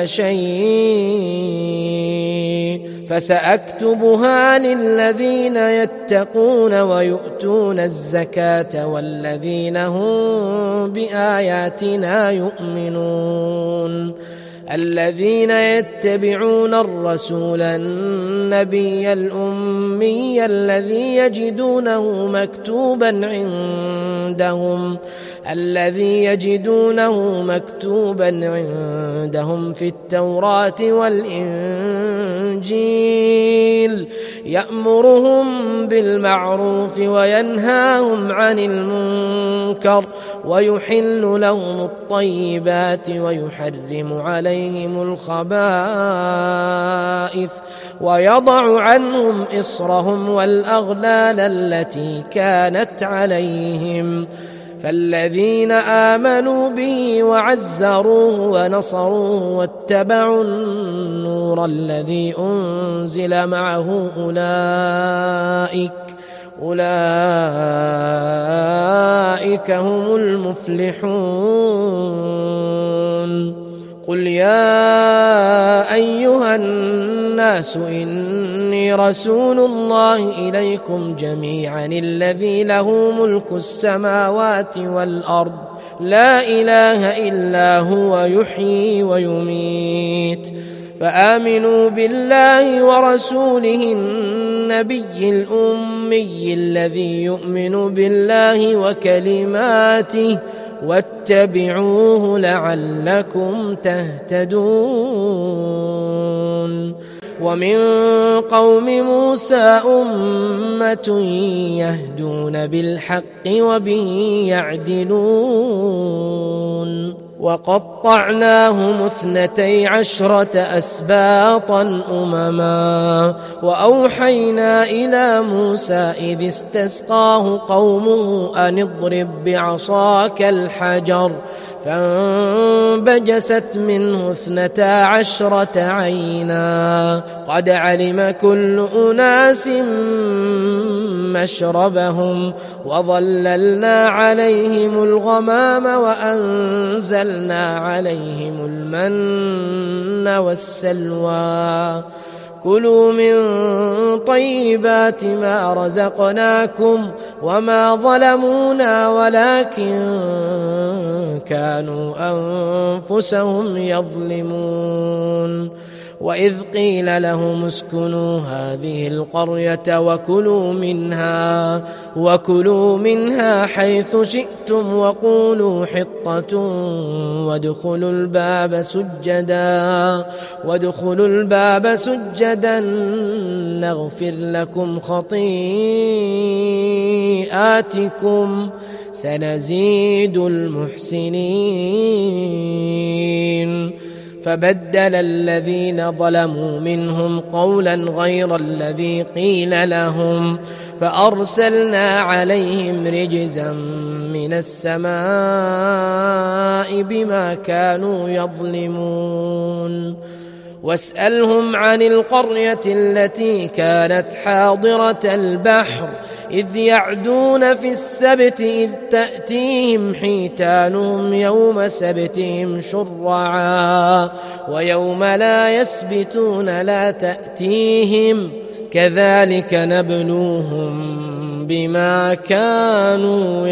شيء فسأكتبها للذين يتقون ويؤتون الزكاة والذين هم بآياتنا يؤمنون الذين يتبعون الرسول النبي الأمي الذي يجدونه مكتوبا عندهم الذي يجدونه مكتوبا عندهم في التوراة والإنجيل يأمرهم بالمعروف وينهاهم عن المنكر ويحل لهم الطيبات ويحرم عليهم الخبائث ويضع عنهم إصرهم والأغلال التي كانت عليهم فالذين آمنوا به وعزروه ونصروه واتبعوا النور الذي أنزل معه أولئك أولئك هم المفلحون قل يا أيها الناس إني رسول الله إليكم جميعا الذي له ملك السماوات والأرض لا إله إلا هو يحيي ويميت فآمنوا بالله ورسوله النبي الأمي الذي يؤمن بالله وكلماته واتبعوه لعلكم تهتدون ومن قوم موسى أمة يهدون بالحق وبه يعدلون وقطعناهم اثنتي عشرة أسباطا أمما وأوحينا إلى موسى إذ استسقاه قومه أن اضرب بعصاك الحجر فانبجست منه اثنتا عشرة عينا قد علم كل أناس مشربهم وظللنا عليهم الغمام وأنزلنا عليهم المن والسلوى كلوا من طيبات ما رزقناكم وما ظلمونا ولكن كانوا أنفسهم يظلمون وإذ قيل لهم اسكنوا هذه القرية وكلوا منها وكلوا منها حيث شئتم وقولوا حطة وادخلوا الباب سجدا وادخلوا الباب سجدا نغفر لكم خطيئاتكم سنزيد المحسنين. فبدل الذين ظلموا منهم قولا غير الذي قيل لهم فأرسلنا عليهم رجزا من السماء بما كانوا يظلمون. واسألهم عن القرية التي كانت حاضرة البحر إذ يعدون في السبت إذ تأتيهم حيتانهم يوم سبتهم شرعا ويوم لا يسبتون لا تأتيهم كذلك نبلوهم بما كانوا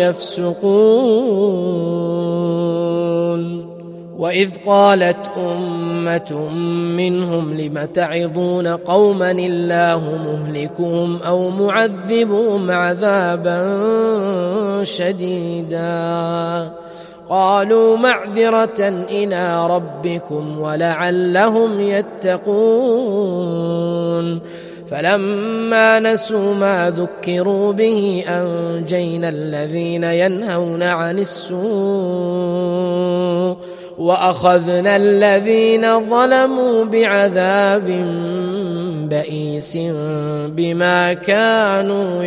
يفسقون. وإذ قالت أمة منهم لم تعظون قوما الله مهلكهم أو معذبهم عذابا شديدا قالوا معذرة إلى ربكم ولعلهم يتقون. فلما نسوا ما ذكروا به أنجينا الذين ينهون عن السوء وأخذنا الذين ظلموا بعذاب بئيس بما كانوا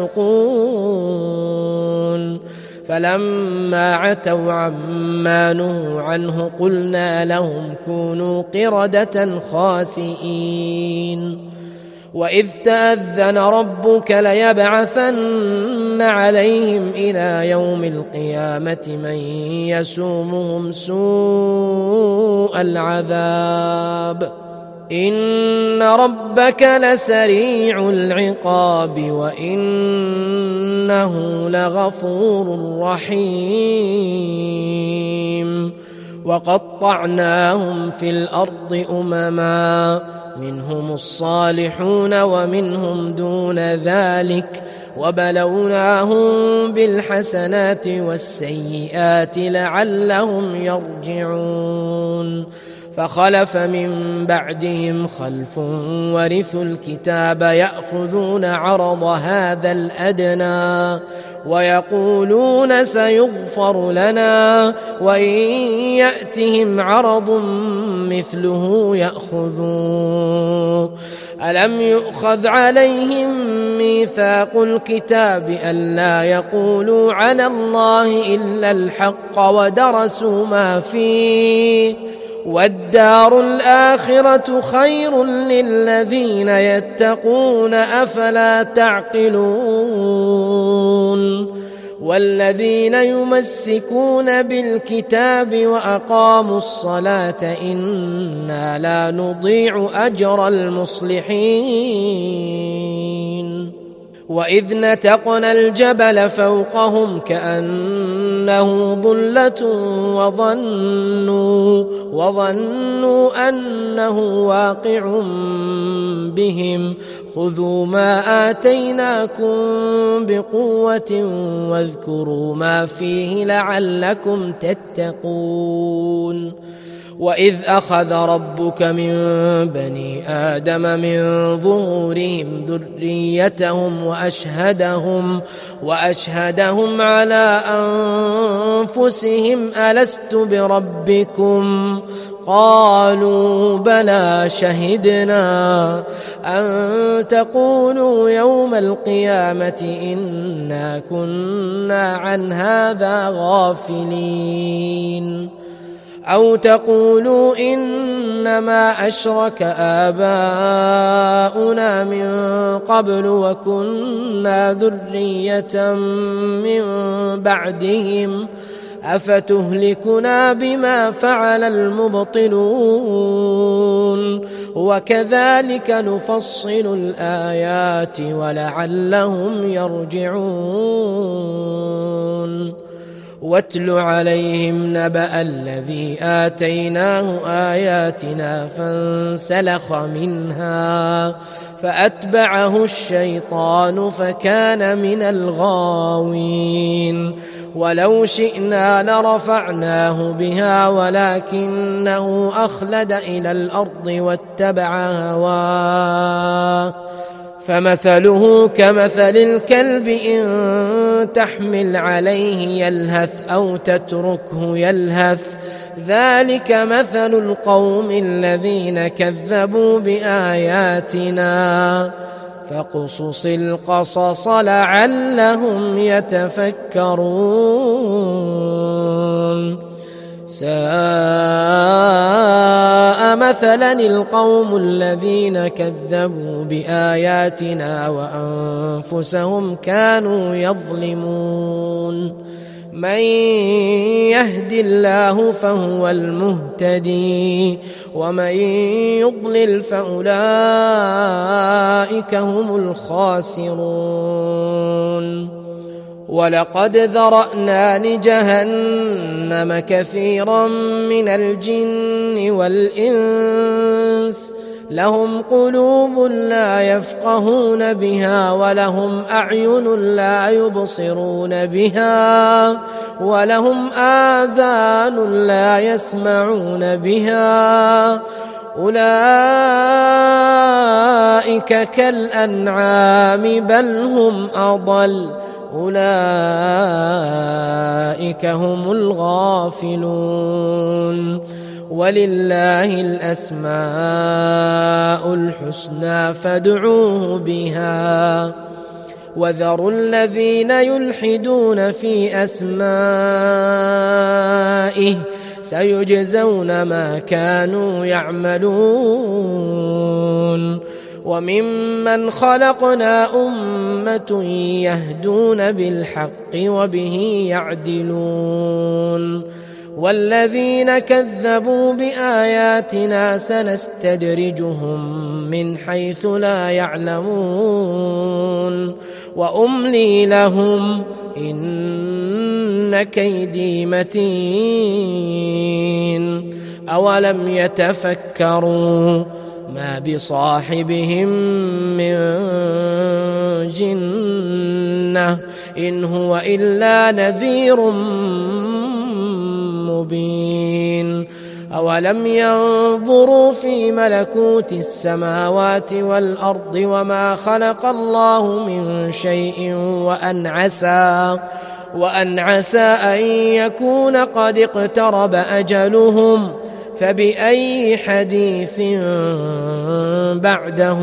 يفسقون. فلما عتوا عما نهوا عنه قلنا لهم كونوا قردة خاسئين. وإذ تأذن ربك ليبعثن عليهم إلى يوم القيامة من يسومهم سوء العذاب إن ربك لسريع العقاب وإنه لغفور رحيم. وقطعناهم في الأرض أمما منهم الصالحون ومنهم دون ذلك وبلوناهم بالحسنات والسيئات لعلهم يرجعون. فخلف من بعدهم خلف ورثوا الكتاب يأخذون عرض هذا الأدنى ويقولون سيغفر لنا وإن يأتهم عرض مثله يأخذوه. ألم يؤخذ عليهم ميثاق الكتاب ألا يقولوا على الله إلا الحق ودرسوا ما فيه والدار الآخرة خير للذين يتقون أفلا تعقلون. والذين يمسكون بالكتاب وأقاموا الصلاة إنا لا نضيع أجر المصلحين. وإذ نتقنا الجبل فوقهم كأنه ظلة وظنوا, وظنوا أنه واقع بهم خذوا ما آتيناكم بقوة واذكروا ما فيه لعلكم تتقون. وإذ أخذ ربك من بني آدم من ظهورهم ذريتهم وأشهدهم, وأشهدهم على أنفسهم ألست بربكم قالوا بلى شهدنا أن تقولوا يوم القيامة إنا كنا عن هذا غافلين أو تقولوا إنما أشرك آباؤنا من قبل وكنا ذرية من بعدهم أفتهلكنا بما فعل المبطلون وكذلك نفصل الآيات ولعلهم يرجعون. واتل عليهم نبأ الذي آتيناه آياتنا فانسلخ منها فأتبعه الشيطان فكان من الغاوين ولو شئنا لرفعناه بها ولكنه أخلد إلى الأرض واتبع هواه فمثله كمثل الكلب إن تحمل عليه يلهث أو تتركه يلهث ذلك مثل القوم الذين كذبوا بآياتنا فاقصص القصص لعلهم يتفكرون ساء مثلا القوم الذين كذبوا بآياتنا وأنفسهم كانوا يظلمون من يهد الله فهو المهتدي ومن يضلل فأولئك هم الخاسرون ولقد ذرأنا لجهنم كثيرا من الجن والإنس لهم قلوب لا يفقهون بها ولهم أعين لا يبصرون بها ولهم آذان لا يسمعون بها أولئك كالأنعام بل هم أضل أولئك هم الغافلون ولله الأسماء الحسنى فادعوه بها وذروا الذين يلحدون في أسمائه سيجزون ما كانوا يعملون وممن خلقنا أمة يهدون بالحق وبه يعدلون والذين كذبوا بآياتنا سنستدرجهم من حيث لا يعلمون وأملي لهم إن كيدي متين أولم يتفكروا ما بصاحبهم من جنة إن هو إلا نذير مبين أولم ينظروا في ملكوت السماوات والأرض وما خلق الله من شيء وأن عسى وأن عسى أن يكون قد اقترب أجلهم فبأي حديث بعده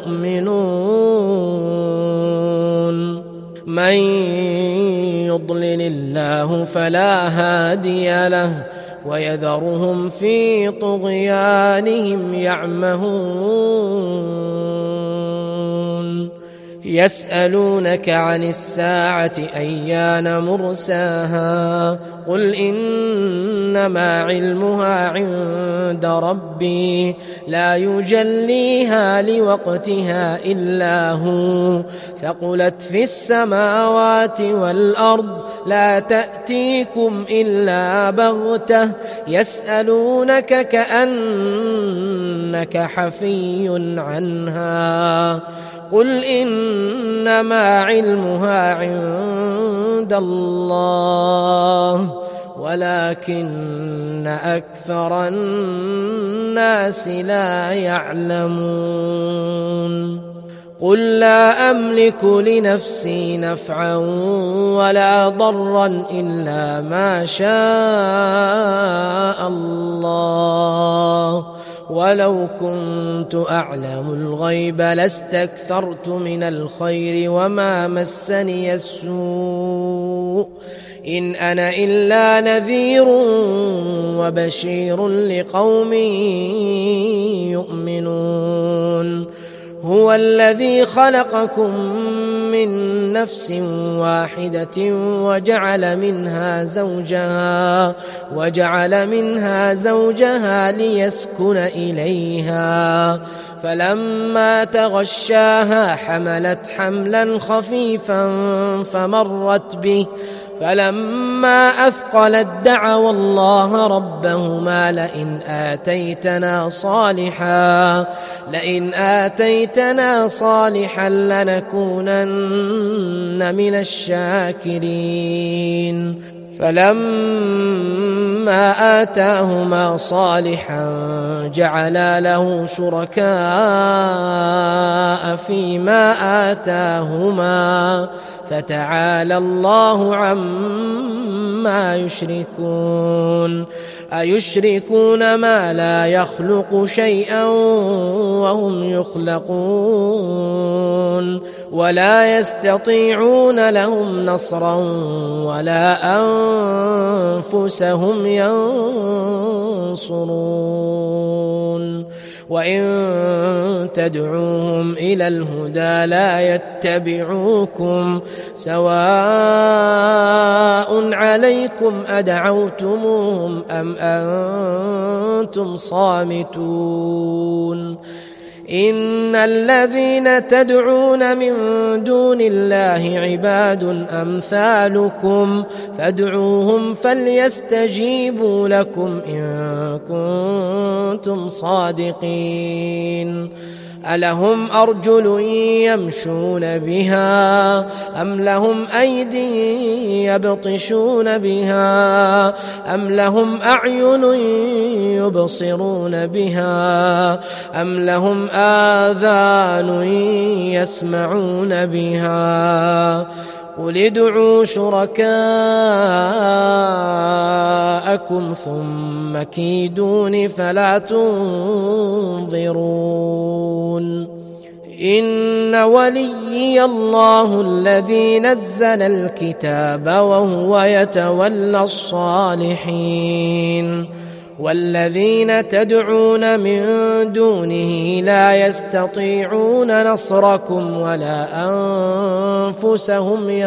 يؤمنون من يضلل الله فلا هادي له ويذرهم في طغيانهم يعمهون يسألونك عن الساعة أيان مرساها قل إنما علمها عند ربي لا يجليها لوقتها إلا هو ثقلت في السماوات والأرض لا تأتيكم إلا بغتة يسألونك كأنك حفي عنها قل إنما علمها عند الله ولكن أكثر الناس لا يعلمون قل لا أملك لنفسي نفعا ولا ضرا إلا ما شاء الله ولو كنت أعلم الغيب لاستكثرت من الخير وما مسني السوء إن أنا إلا نذير وبشير لقوم يؤمنون هو الذي خلقكم من نفس واحدة وجعل منها زوجها وجعل منها زوجها ليسكن إليها فلما تغشاها حملت حملا خفيفا فمرت به فلما أثقلت دعوا الله ربهما لئن آتيتنا صالحا لئن آتيتنا صالحا لنكونن من الشاكرين فلما آتاهما صالحا جعلا له شركاء فيما آتاهما فتعالى الله عما يشركون أيشركون ما لا يخلق شيئا وهم يخلقون ولا يستطيعون لهم نصرا ولا أنفسهم ينصرون وإن تدعوهم إلى الهدى لا يتبعوكم سواء عليكم أدعوتموهم أم أنتم صامتون إن الذين تدعون من دون الله عباد أمثالكم فادعوهم فليستجيبوا لكم إن كنتم صادقين ألهم أرجل يمشون بها أم لهم أيدي يبطشون بها أم لهم أعين يبصرون بها أم لهم آذان يسمعون بها قل ادعوا شركاءكم ثم كيدون فلا تنظرون إن وليي الله الذي نزل الكتاب وهو يتولى الصالحين والذين تدعون من دونه لا يستطيعون نصركم ولا أنفسهم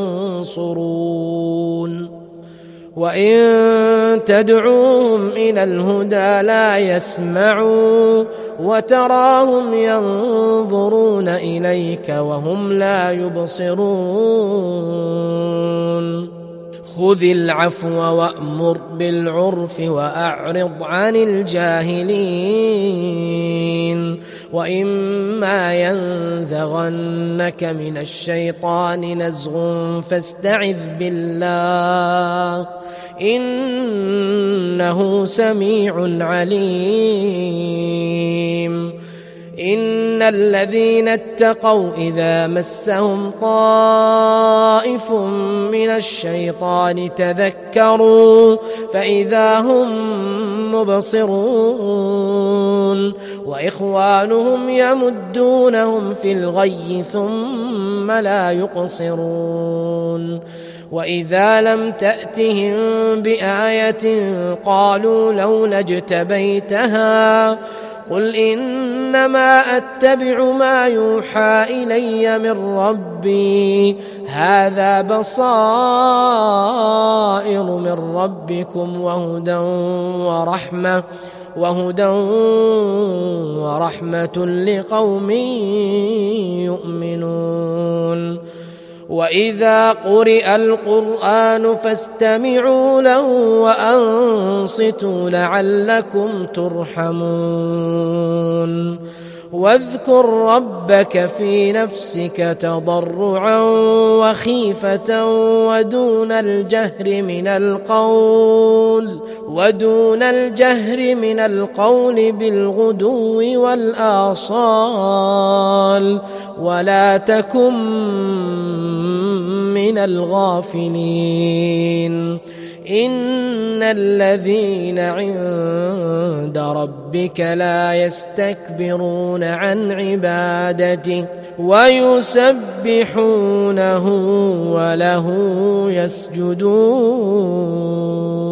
ينصرون وإن تدعوهم إلى الهدى لا يسمعوا وتراهم ينظرون إليك وهم لا يبصرون خذ العفو وأمر بالعرف وأعرض عن الجاهلين وإما ينزغنك من الشيطان نزغ فاستعذ بالله إنه سميع عليم إن الذين اتقوا إذا مسهم طائف من الشيطان تذكروا فإذا هم مبصرون وإخوانهم يمدونهم في الغي ثم لا يقصرون وإذا لم تأتهم بآية قالوا لولا اجتبيتها قل إنما أتبع ما يوحى إلي من ربي هذا بصائر من ربكم وهدى ورحمة وهدى ورحمة لقوم يؤمنون وإذا قرئ القرآن فاستمعوا له وأنصتوا لعلكم ترحمون واذكر ربك في نفسك تضرعا وخيفة ودون الجهر من القول ودون الجهر من القول بالغدو والآصال ولا تكن من الغافلين إن الذين عند ربك لا يستكبرون عن عبادته ويسبحونه وله يسجدون